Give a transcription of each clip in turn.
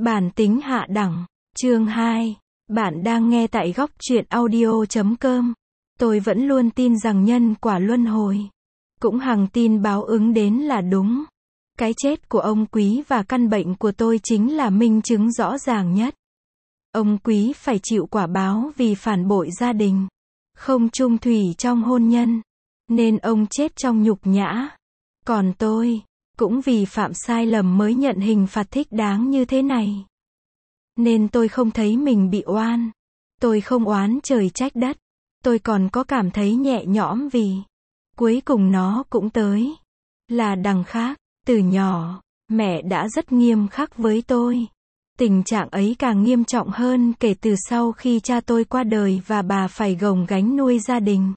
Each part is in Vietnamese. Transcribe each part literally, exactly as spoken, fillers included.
Bản tính hạ đẳng. Chương hai. Bạn đang nghe tại góc truyện audio chấm com. Tôi vẫn luôn tin rằng nhân quả luân hồi. Cũng hằng tin báo ứng đến là đúng. Cái chết của ông Quý và căn bệnh của tôi chính là minh chứng rõ ràng nhất. Ông Quý phải chịu quả báo vì phản bội gia đình, không chung thủy trong hôn nhân, nên ông chết trong nhục nhã. Còn tôi, cũng vì phạm sai lầm mới nhận hình phạt thích đáng như thế này. Nên tôi không thấy mình bị oan. Tôi không oán trời trách đất. Tôi còn có cảm thấy nhẹ nhõm vì cuối cùng nó cũng tới. Là đằng khác, từ nhỏ, mẹ đã rất nghiêm khắc với tôi. Tình trạng ấy càng nghiêm trọng hơn kể từ sau khi cha tôi qua đời và bà phải gồng gánh nuôi gia đình.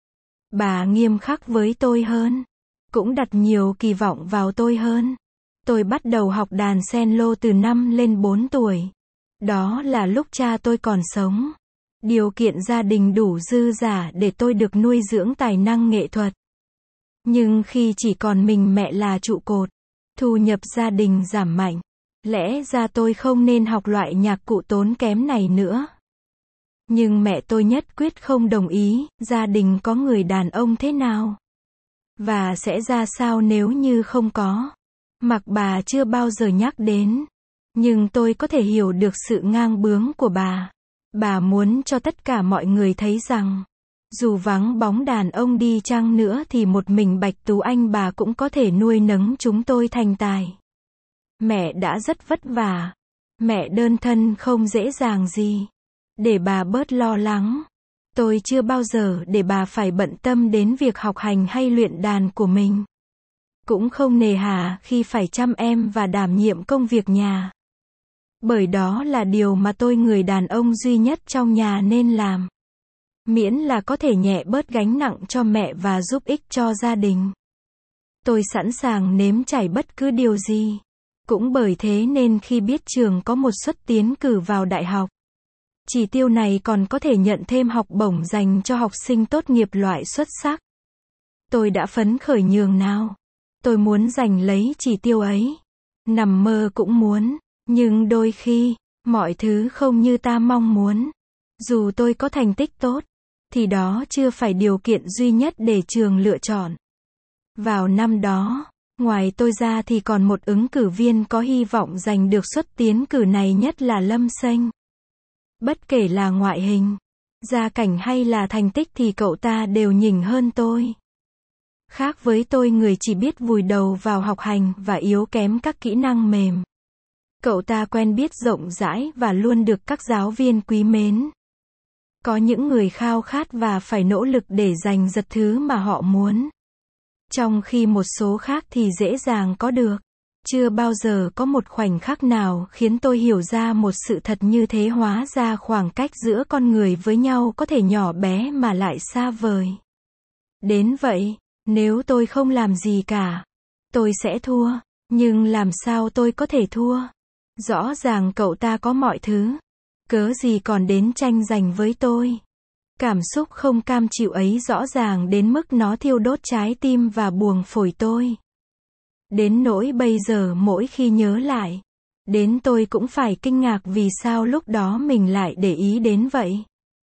Bà nghiêm khắc với tôi hơn, cũng đặt nhiều kỳ vọng vào tôi hơn. Tôi bắt đầu học đàn cello từ năm lên bốn tuổi. Đó là lúc cha tôi còn sống. Điều kiện gia đình đủ dư dả để tôi được nuôi dưỡng tài năng nghệ thuật. Nhưng khi chỉ còn mình mẹ là trụ cột, thu nhập gia đình giảm mạnh. Lẽ ra tôi không nên học loại nhạc cụ tốn kém này nữa. Nhưng mẹ tôi nhất quyết không đồng ý. Gia đình có người đàn ông thế nào? Và sẽ ra sao nếu như không có? Mặc bà chưa bao giờ nhắc đến. Nhưng tôi có thể hiểu được sự ngang bướng của bà. Bà muốn cho tất cả mọi người thấy rằng, dù vắng bóng đàn ông đi chăng nữa thì một mình Bạch Tú Anh bà cũng có thể nuôi nấng chúng tôi thành tài. Mẹ đã rất vất vả. Mẹ đơn thân không dễ dàng gì. Để bà bớt lo lắng, tôi chưa bao giờ để bà phải bận tâm đến việc học hành hay luyện đàn của mình. Cũng không nề hà khi phải chăm em và đảm nhiệm công việc nhà. Bởi đó là điều mà tôi, người đàn ông duy nhất trong nhà, nên làm. Miễn là có thể nhẹ bớt gánh nặng cho mẹ và giúp ích cho gia đình. Tôi sẵn sàng nếm trải bất cứ điều gì. Cũng bởi thế nên khi biết trường có một suất tiến cử vào đại học, chỉ tiêu này còn có thể nhận thêm học bổng dành cho học sinh tốt nghiệp loại xuất sắc, tôi đã phấn khởi nhường nào. Tôi muốn giành lấy chỉ tiêu ấy. Nằm mơ cũng muốn. Nhưng đôi khi, mọi thứ không như ta mong muốn. Dù tôi có thành tích tốt, thì đó chưa phải điều kiện duy nhất để trường lựa chọn. Vào năm đó, ngoài tôi ra thì còn một ứng cử viên có hy vọng giành được suất tiến cử này nhất là Lâm Sênh. Bất kể là ngoại hình, gia cảnh hay là thành tích thì cậu ta đều nhỉnh hơn tôi. Khác với tôi, người chỉ biết vùi đầu vào học hành và yếu kém các kỹ năng mềm. Cậu ta quen biết rộng rãi và luôn được các giáo viên quý mến. Có những người khao khát và phải nỗ lực để giành giật thứ mà họ muốn. Trong khi một số khác thì dễ dàng có được. Chưa bao giờ có một khoảnh khắc nào khiến tôi hiểu ra một sự thật như thế, hóa ra khoảng cách giữa con người với nhau có thể nhỏ bé mà lại xa vời. Đến vậy, nếu tôi không làm gì cả, tôi sẽ thua. Nhưng làm sao tôi có thể thua? Rõ ràng cậu ta có mọi thứ. Cớ gì còn đến tranh giành với tôi? Cảm xúc không cam chịu ấy rõ ràng đến mức nó thiêu đốt trái tim và buồng phổi tôi. Đến nỗi bây giờ mỗi khi nhớ lại, đến tôi cũng phải kinh ngạc vì sao lúc đó mình lại để ý đến vậy.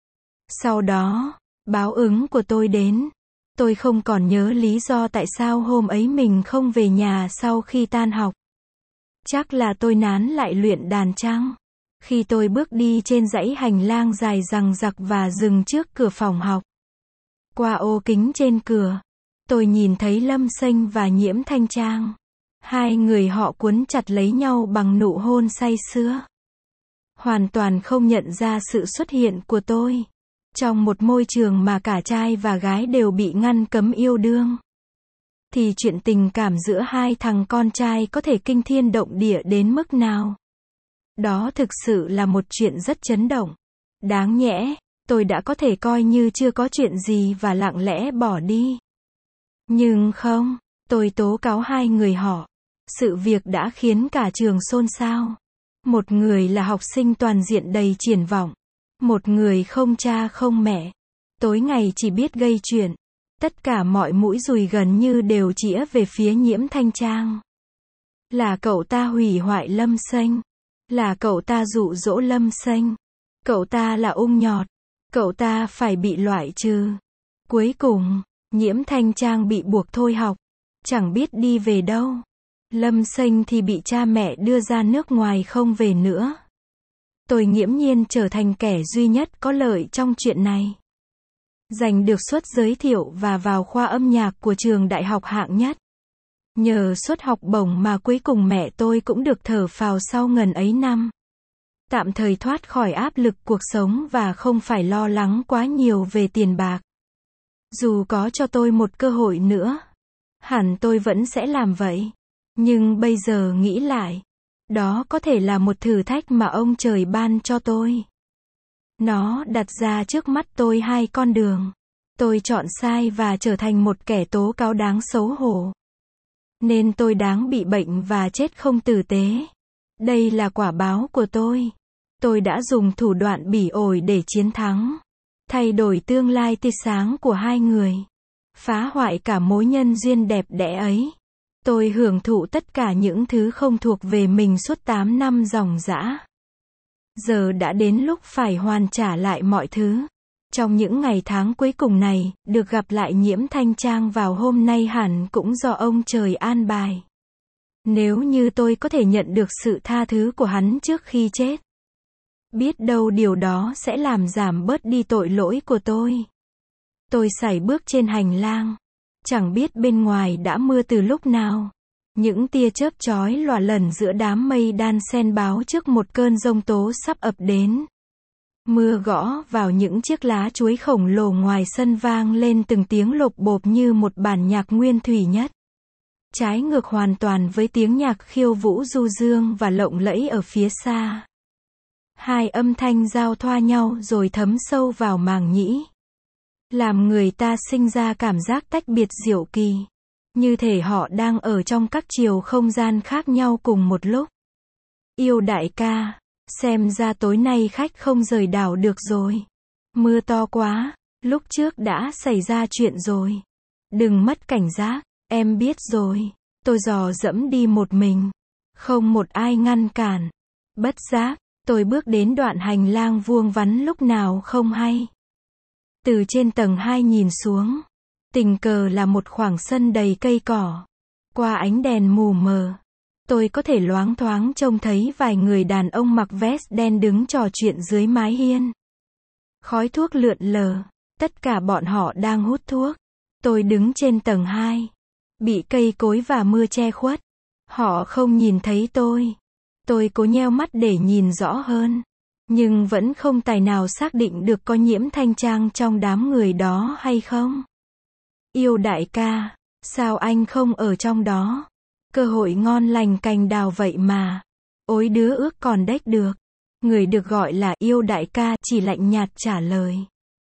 Sau đó, báo ứng của tôi đến. Tôi không còn nhớ lý do tại sao hôm ấy mình không về nhà sau khi tan học. Chắc là tôi nán lại luyện đàn chăng? Khi tôi bước đi trên dãy hành lang dài dằng dặc và dừng trước cửa phòng học. Qua ô kính trên cửa, tôi nhìn thấy Lâm Sênh và Nhiễm Thanh Trang. Hai người họ cuốn chặt lấy nhau bằng nụ hôn say sưa. Hoàn toàn không nhận ra sự xuất hiện của tôi. Trong một môi trường mà cả trai và gái đều bị ngăn cấm yêu đương, thì chuyện tình cảm giữa hai thằng con trai có thể kinh thiên động địa đến mức nào? Đó thực sự là một chuyện rất chấn động. Đáng nhẽ, tôi đã có thể coi như chưa có chuyện gì và lặng lẽ bỏ đi. Nhưng không, tôi tố cáo hai người họ. Sự việc đã khiến cả trường xôn xao. Một người là học sinh toàn diện đầy triển vọng. Một người không cha không mẹ. Tối ngày chỉ biết gây chuyện. Tất cả mọi mũi dùi gần như đều chĩa về phía Nhiễm Thanh Trang. Là cậu ta hủy hoại Lâm Sênh. Là cậu ta dụ dỗ Lâm Sênh. Cậu ta là ung nhọt. Cậu ta phải bị loại trừ. Cuối cùng, Nhiễm Thanh Trang bị buộc thôi học. Chẳng biết đi về đâu. Lâm Sênh thì bị cha mẹ đưa ra nước ngoài không về nữa. Tôi nghiễm nhiên trở thành kẻ duy nhất có lợi trong chuyện này. Giành được suất giới thiệu và vào khoa âm nhạc của trường đại học hạng nhất. Nhờ suất học bổng mà cuối cùng mẹ tôi cũng được thở phào sau ngần ấy năm. Tạm thời thoát khỏi áp lực cuộc sống và không phải lo lắng quá nhiều về tiền bạc. Dù có cho tôi một cơ hội nữa, hẳn tôi vẫn sẽ làm vậy. Nhưng bây giờ nghĩ lại, đó có thể là một thử thách mà ông trời ban cho tôi. Nó đặt ra trước mắt tôi hai con đường. Tôi chọn sai và trở thành một kẻ tố cáo đáng xấu hổ. Nên tôi đáng bị bệnh và chết không tử tế. Đây là quả báo của tôi. Tôi đã dùng thủ đoạn bỉ ổi để chiến thắng. Thay đổi tương lai tươi sáng của hai người. Phá hoại cả mối nhân duyên đẹp đẽ ấy. Tôi hưởng thụ tất cả những thứ không thuộc về mình suốt tám năm ròng rã. Giờ đã đến lúc phải hoàn trả lại mọi thứ. Trong những ngày tháng cuối cùng này, được gặp lại Nhiễm Thanh Trang vào hôm nay hẳn cũng do ông trời an bài. Nếu như tôi có thể nhận được sự tha thứ của hắn trước khi chết. Biết đâu điều đó sẽ làm giảm bớt đi tội lỗi của tôi. Tôi sải bước trên hành lang. Chẳng biết bên ngoài đã mưa từ lúc nào. Những tia chớp chói lòa lẩn giữa đám mây đan xen báo trước một cơn giông tố sắp ập đến. Mưa gõ vào những chiếc lá chuối khổng lồ ngoài sân vang lên từng tiếng lộp bộp như một bản nhạc nguyên thủy nhất. Trái ngược hoàn toàn với tiếng nhạc khiêu vũ du dương và lộng lẫy ở phía xa. Hai âm thanh giao thoa nhau rồi thấm sâu vào màng nhĩ. Làm người ta sinh ra cảm giác tách biệt diệu kỳ. Như thể họ đang ở trong các chiều không gian khác nhau cùng một lúc. Yêu đại ca, xem ra tối nay khách không rời đảo được rồi. Mưa to quá, lúc trước đã xảy ra chuyện rồi. Đừng mất cảnh giác, em biết rồi. Tôi dò dẫm đi một mình. Không một ai ngăn cản. Bất giác, tôi bước đến đoạn hành lang vuông vắn lúc nào không hay. Từ trên tầng hai nhìn xuống. Tình cờ là một khoảng sân đầy cây cỏ. Qua ánh đèn mù mờ, tôi có thể loáng thoáng trông thấy vài người đàn ông mặc vest đen đứng trò chuyện dưới mái hiên. Khói thuốc lượn lờ, tất cả bọn họ đang hút thuốc. Tôi đứng trên tầng hai, bị cây cối và mưa che khuất. Họ không nhìn thấy tôi. Tôi cố nheo mắt để nhìn rõ hơn, nhưng vẫn không tài nào xác định được có Nhiễm Thanh Trang trong đám người đó hay không. Yêu đại ca, sao anh không ở trong đó? Cơ hội ngon lành cành đào vậy mà. Ôi đứa ước còn đếch được. Người được gọi là yêu đại ca chỉ lạnh nhạt trả lời.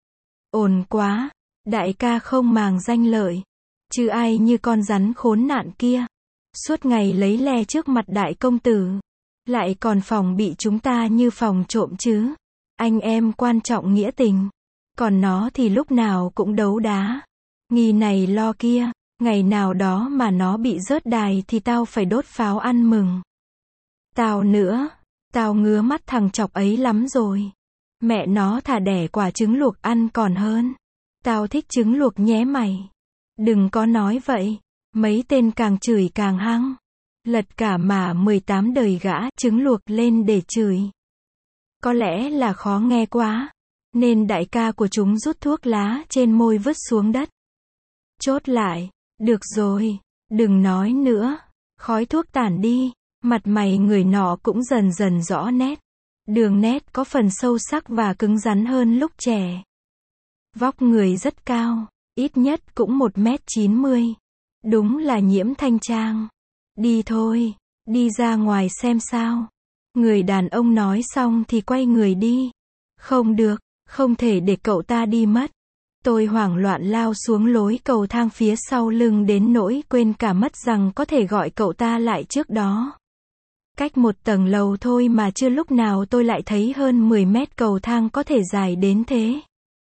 Ồn quá, đại ca không màng danh lợi. Chứ ai như con rắn khốn nạn kia. Suốt ngày lấy le trước mặt đại công tử. Lại còn phòng bị chúng ta như phòng trộm chứ. Anh em quan trọng nghĩa tình. Còn nó thì lúc nào cũng đấu đá. Nghi này lo kia, ngày nào đó mà nó bị rớt đài thì tao phải đốt pháo ăn mừng. Tao nữa, tao ngứa mắt thằng chọc ấy lắm rồi. Mẹ nó thà đẻ quả trứng luộc ăn còn hơn. Tao thích trứng luộc nhé mày. Đừng có nói vậy, mấy tên càng chửi càng hăng. Lật cả mà mười tám đời gã trứng luộc lên để chửi. Có lẽ là khó nghe quá, nên đại ca của chúng rút thuốc lá trên môi vứt xuống đất. Chốt lại, được rồi, đừng nói nữa, khói thuốc tản đi, mặt mày người nọ cũng dần dần rõ nét. Đường nét có phần sâu sắc và cứng rắn hơn lúc trẻ. Vóc người rất cao, ít nhất cũng một mét chín mươi. Đúng là Nhiễm Thanh Trang. Đi thôi, đi ra ngoài xem sao. Người đàn ông nói xong thì quay người đi. Không được, không thể để cậu ta đi mất. Tôi hoảng loạn lao xuống lối cầu thang phía sau lưng đến nỗi quên cả mất rằng có thể gọi cậu ta lại trước đó. Cách một tầng lầu thôi mà chưa lúc nào tôi lại thấy hơn mười mét cầu thang có thể dài đến thế.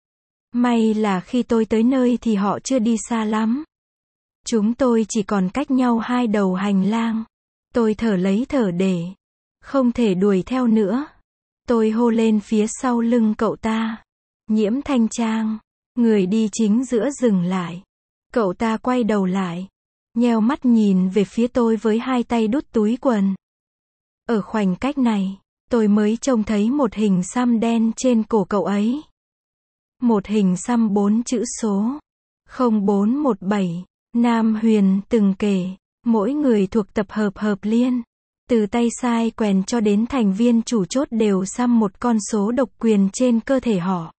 May là khi tôi tới nơi thì họ chưa đi xa lắm. Chúng tôi chỉ còn cách nhau hai đầu hành lang. Tôi thở lấy thở để. Không thể đuổi theo nữa. Tôi hô lên phía sau lưng cậu ta. Nhiễm Thanh Trang. Người đi chính giữa dừng lại. Cậu ta quay đầu lại. Nheo mắt nhìn về phía tôi với hai tay đút túi quần. Ở khoảnh cách này, tôi mới trông thấy một hình xăm đen trên cổ cậu ấy. Một hình xăm bốn chữ số. không bốn một bảy. Nam Huyền từng kể, mỗi người thuộc tập hợp hợp liên. Từ tay sai quèn cho đến thành viên chủ chốt đều xăm một con số độc quyền trên cơ thể họ.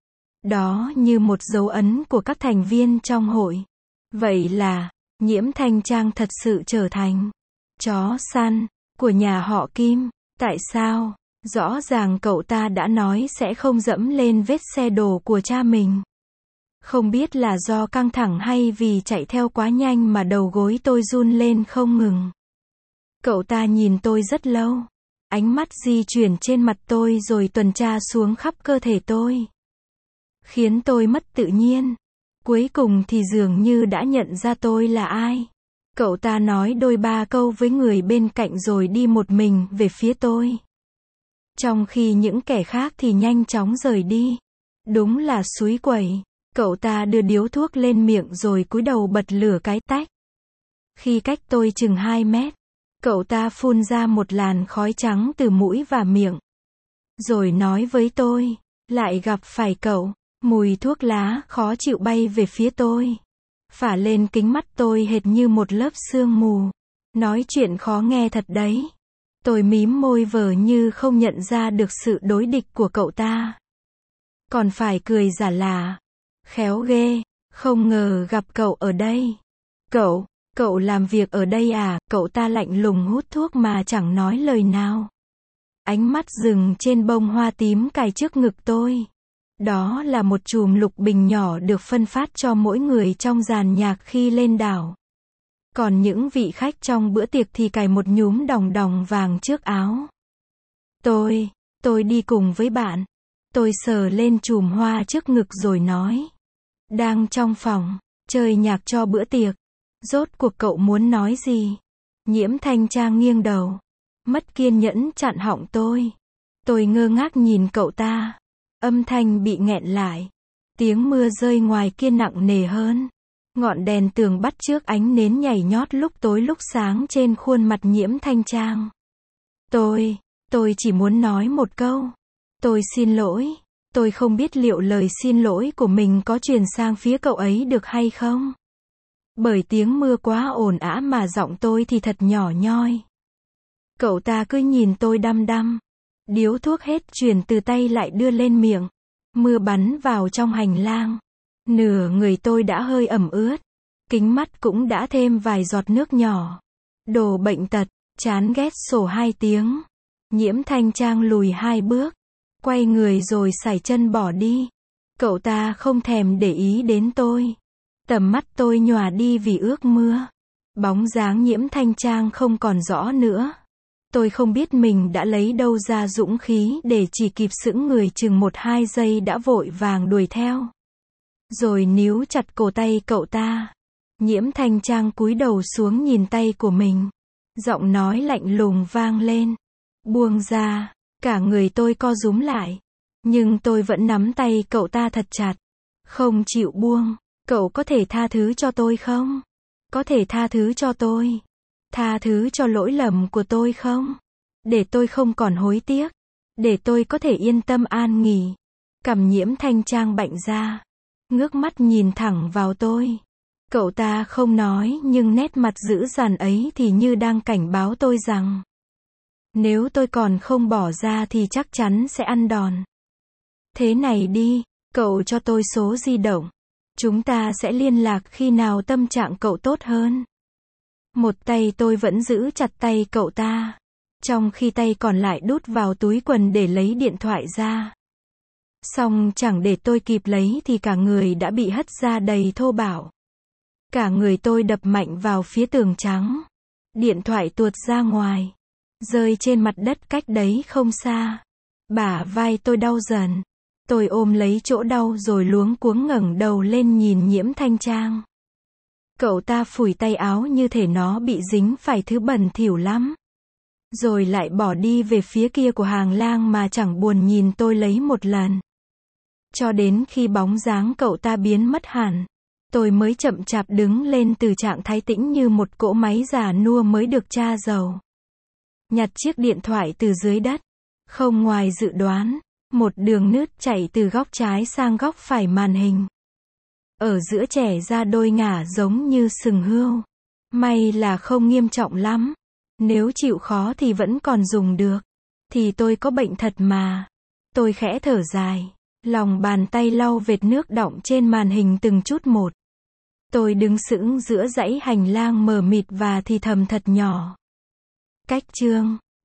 Đó như một dấu ấn của các thành viên trong hội. Vậy là, Nhiễm Thanh Trang thật sự trở thành chó săn của nhà họ Kim. Tại sao? Rõ ràng cậu ta đã nói sẽ không dẫm lên vết xe đổ của cha mình. Không biết là do căng thẳng hay vì chạy theo quá nhanh mà đầu gối tôi run lên không ngừng. Cậu ta nhìn tôi rất lâu. Ánh mắt di chuyển trên mặt tôi rồi tuần tra xuống khắp cơ thể tôi. Khiến tôi mất tự nhiên. Cuối cùng thì dường như đã nhận ra tôi là ai. Cậu ta nói đôi ba câu với người bên cạnh rồi đi một mình về phía tôi. Trong khi những kẻ khác thì nhanh chóng rời đi. Đúng là xúi quẩy. Cậu ta đưa điếu thuốc lên miệng rồi cúi đầu bật lửa cái tách. Khi cách tôi chừng hai mét, cậu ta phun ra một làn khói trắng từ mũi và miệng. Rồi nói với tôi, lại gặp phải cậu. Mùi thuốc lá khó chịu bay về phía tôi. Phả lên kính mắt tôi hệt như một lớp sương mù. Nói chuyện khó nghe thật đấy. Tôi mím môi vờ như không nhận ra được sự đối địch của cậu ta. Còn phải cười giả lả. Khéo ghê, không ngờ gặp cậu ở đây. Cậu, cậu làm việc ở đây à? Cậu ta lạnh lùng hút thuốc mà chẳng nói lời nào. Ánh mắt dừng trên bông hoa tím cài trước ngực tôi. Đó là một chùm lục bình nhỏ được phân phát cho mỗi người trong dàn nhạc khi lên đảo. Còn những vị khách trong bữa tiệc thì cài một nhúm đòng đòng vàng trước áo. Tôi, tôi đi cùng với bạn. Tôi sờ lên chùm hoa trước ngực rồi nói. Đang trong phòng, chơi nhạc cho bữa tiệc. Rốt cuộc cậu muốn nói gì? Nhiễm Thanh Trang nghiêng đầu. Mất kiên nhẫn chặn họng tôi. Tôi ngơ ngác nhìn cậu ta. Âm thanh bị nghẹn lại. Tiếng mưa rơi ngoài kia nặng nề hơn. Ngọn đèn tường bắt chước ánh nến nhảy nhót lúc tối lúc sáng trên khuôn mặt Nhiễm Thanh Trang. Tôi, tôi chỉ muốn nói một câu. Tôi xin lỗi. Tôi không biết liệu lời xin lỗi của mình có truyền sang phía cậu ấy được hay không. Bởi tiếng mưa quá ồn ào mà giọng tôi thì thật nhỏ nhoi. Cậu ta cứ nhìn tôi đăm đăm. Điếu thuốc hết chuyển từ tay lại đưa lên miệng. Mưa bắn vào trong hành lang. Nửa người tôi đã hơi ẩm ướt. Kính mắt cũng đã thêm vài giọt nước nhỏ. Đồ bệnh tật, chán ghét sổ hai tiếng. Nhiễm Thanh Trang lùi hai bước. Quay người rồi sải chân bỏ đi. Cậu ta không thèm để ý đến tôi. Tầm mắt tôi nhòa đi vì ướt mưa. Bóng dáng Nhiễm Thanh Trang không còn rõ nữa. Tôi không biết mình đã lấy đâu ra dũng khí để chỉ kịp sững người chừng một hai giây đã vội vàng đuổi theo. Rồi níu chặt cổ tay cậu ta. Nhiễm Thanh Trang cúi đầu xuống nhìn tay của mình. Giọng nói lạnh lùng vang lên. Buông ra. Cả người tôi co rúm lại. Nhưng tôi vẫn nắm tay cậu ta thật chặt. Không chịu buông. Cậu có thể tha thứ cho tôi không? Có thể tha thứ cho tôi. Tha thứ cho lỗi lầm của tôi không? Để tôi không còn hối tiếc. Để tôi có thể yên tâm an nghỉ. Cằm Nhiễm Thanh Trang bạnh ra. Ngước mắt nhìn thẳng vào tôi. Cậu ta không nói nhưng nét mặt dữ dằn ấy thì như đang cảnh báo tôi rằng. Nếu tôi còn không bỏ ra thì chắc chắn sẽ ăn đòn. Thế này đi, cậu cho tôi số di động. Chúng ta sẽ liên lạc khi nào tâm trạng cậu tốt hơn. Một tay tôi vẫn giữ chặt tay cậu ta. Trong khi tay còn lại đút vào túi quần để lấy điện thoại ra. Xong chẳng để tôi kịp lấy thì cả người đã bị hất ra đầy thô bạo. Cả người tôi đập mạnh vào phía tường trắng. Điện thoại tuột ra ngoài. Rơi trên mặt đất cách đấy không xa. Bả vai tôi đau dần. Tôi ôm lấy chỗ đau rồi luống cuống ngẩng đầu lên nhìn Nhiễm Thanh Trang. Cậu ta phủi tay áo như thể nó bị dính phải thứ bẩn thỉu lắm. rồi lại bỏ đi về phía kia của hàng lang mà chẳng buồn nhìn tôi lấy một lần. Cho đến khi bóng dáng cậu ta biến mất hẳn, tôi mới chậm chạp đứng lên từ trạng thái tĩnh như một cỗ máy già nua mới được tra dầu. Nhặt chiếc điện thoại từ dưới đất. Không ngoài dự đoán, một đường nứt chảy từ góc trái sang góc phải màn hình. Ở giữa chẻ ra đôi ngả giống như sừng hươu. May là không nghiêm trọng lắm. Nếu chịu khó thì vẫn còn dùng được. Thì tôi có bệnh thật mà. Tôi khẽ thở dài. Lòng bàn tay lau vệt nước đọng trên màn hình từng chút một. Tôi đứng sững giữa dãy hành lang mờ mịt và thì thầm thật nhỏ. Cách chương